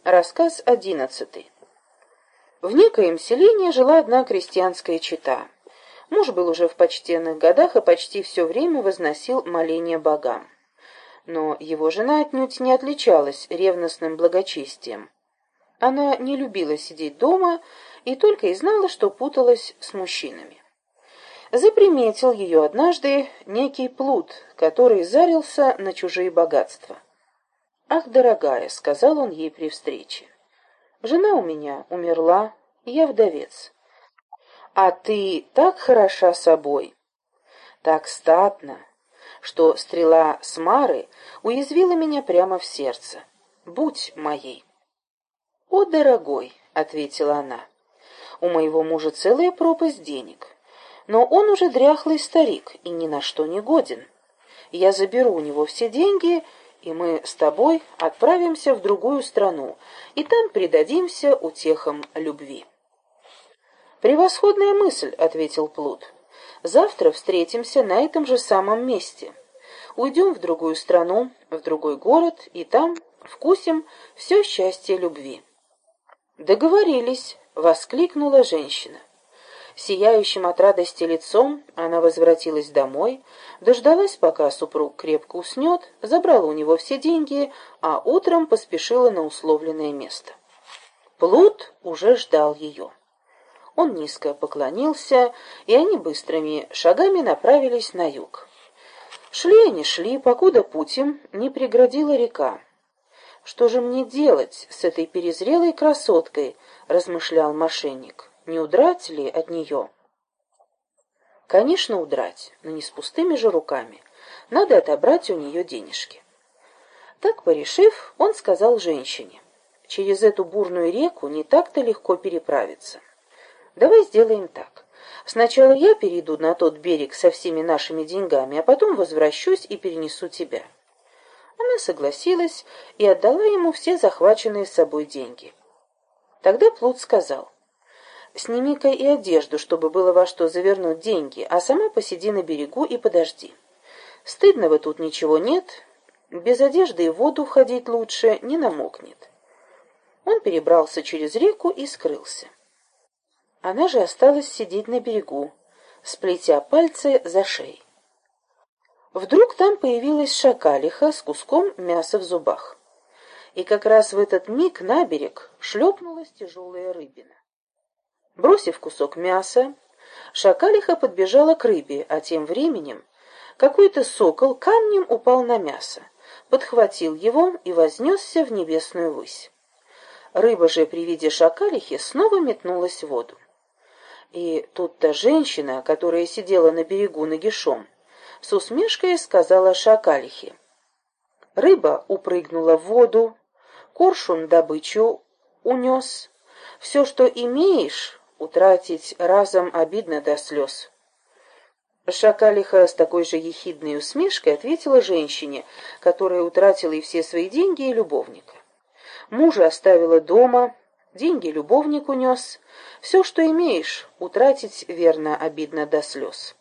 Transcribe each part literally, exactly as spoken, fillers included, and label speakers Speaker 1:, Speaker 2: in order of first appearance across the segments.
Speaker 1: Рассказ одиннадцатый. В некоем селении жила одна крестьянская чета. Муж был уже в почтенных годах и почти все время возносил моления богам. Но его жена отнюдь не отличалась ревностным благочестием. Она не любила сидеть дома и только и знала, что путалась с мужчинами. Заприметил ее однажды некий плут, который зарился на чужие богатства. «Ах, дорогая», — сказал он ей при встрече, — «жена у меня умерла, и я вдовец. А ты так хороша собой, так статна, что стрела Смары уязвила меня прямо в сердце. Будь моей». «О, дорогой», — ответила она, — «у моего мужа целая пропасть денег, но он уже дряхлый старик и ни на что не годен. Я заберу у него все деньги, и мы с тобой отправимся в другую страну, и там предадимся утехам любви». «Превосходная мысль», — ответил плут. «Завтра встретимся на этом же самом месте. Уйдем в другую страну, в другой город, и там вкусим все счастье любви». «Договорились», — воскликнула женщина. Сияющим от радости лицом она возвратилась домой, дождалась, пока супруг крепко уснет, забрала у него все деньги, а утром поспешила на условленное место. Плут уже ждал ее. Он низко поклонился, и они быстрыми шагами направились на юг. Шли они шли, покуда путь им не преградила река. «Что же мне делать с этой перезрелой красоткой?» — размышлял мошенник. «Не удрать ли от нее?» Конечно, удрать, но не с пустыми же руками. Надо отобрать у нее денежки. Так порешив, он сказал женщине: «Через эту бурную реку не так-то легко переправиться. Давай сделаем так. Сначала я перейду на тот берег со всеми нашими деньгами, а потом возвращусь и перенесу тебя». Она согласилась и отдала ему все захваченные с собой деньги. Тогда плут сказал: «Сними-ка и одежду, чтобы было во что завернуть деньги, а сама посиди на берегу и подожди. Стыдного тут ничего нет, без одежды и в воду входить лучше, не намокнет». Он перебрался через реку и скрылся. Она же осталась сидеть на берегу, сплетя пальцы за шеей. Вдруг там появилась шакалиха с куском мяса в зубах. И как раз в этот миг на берег шлепнулась тяжелая рыбина. Бросив кусок мяса, шакалиха подбежала к рыбе, а тем временем какой-то сокол камнем упал на мясо, подхватил его и вознесся в небесную высь. Рыба же при виде шакалихи снова метнулась в воду. И тут-то женщина, которая сидела на берегу нагишом, с усмешкой сказала шакалихе: «Рыба упрыгнула в воду, коршун добычу унес. Все, что имеешь, утратить разом обидно до слез». Шакалиха с такой же ехидной усмешкой ответила женщине, которая утратила и все свои деньги, и любовника: «Мужа оставила дома, деньги любовник унес. Все, что имеешь, утратить, верно, обидно до слез».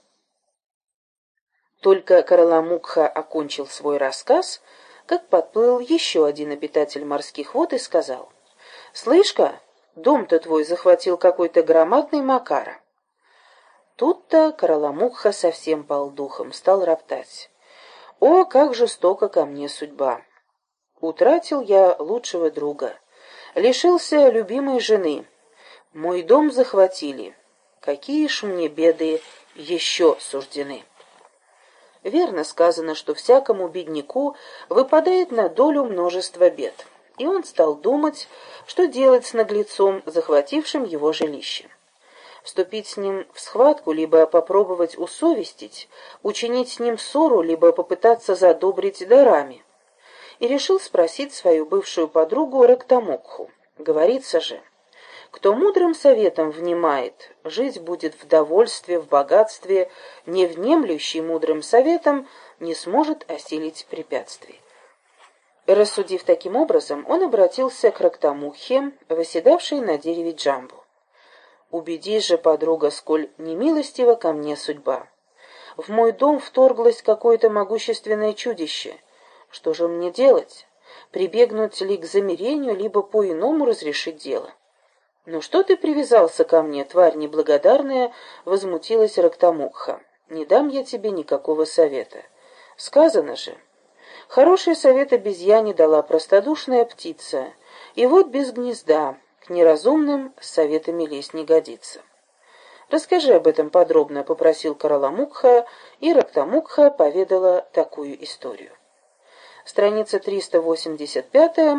Speaker 1: Только Караламукха окончил свой рассказ, как подплыл еще один обитатель морских вод и сказал: «Слышь-ка, дом-то твой захватил какой-то громадный Макара». Тут-то Караламукха совсем пал духом, стал роптать: «О, как жестоко ко мне судьба! Утратил я лучшего друга, лишился любимой жены, мой дом захватили. Какие ж мне беды еще суждены!» Верно сказано, что всякому бедняку выпадает на долю множество бед, и он стал думать, что делать с наглецом, захватившим его жилище. Вступить с ним в схватку, либо попробовать усовестить, учинить с ним ссору, либо попытаться задобрить дарами. И решил спросить свою бывшую подругу Рактамукху. Говорится же: «Кто мудрым советом внимает, жить будет в довольстве, в богатстве, не внемлющий мудрым советом не сможет осилить препятствий». Рассудив таким образом, он обратился к Рактамукхе, восседавшей на дереве джамбу. «Убедись же, подруга, сколь немилостива ко мне судьба. В мой дом вторглось какое-то могущественное чудище. Что же мне делать? прибегнуть ли к замирению, либо по-иному разрешить дело. «Ну что ты привязался ко мне, тварь неблагодарная?» — возмутилась Рактамукха. «Не дам я тебе никакого совета. Сказано же. Хороший совет обезьяне дала простодушная птица, и вот без гнезда, к неразумным с советами лезть не годится». «Расскажи об этом подробно», — попросил Караламукха, и Рактамукха поведала такую историю. Страница триста восемьдесят пять.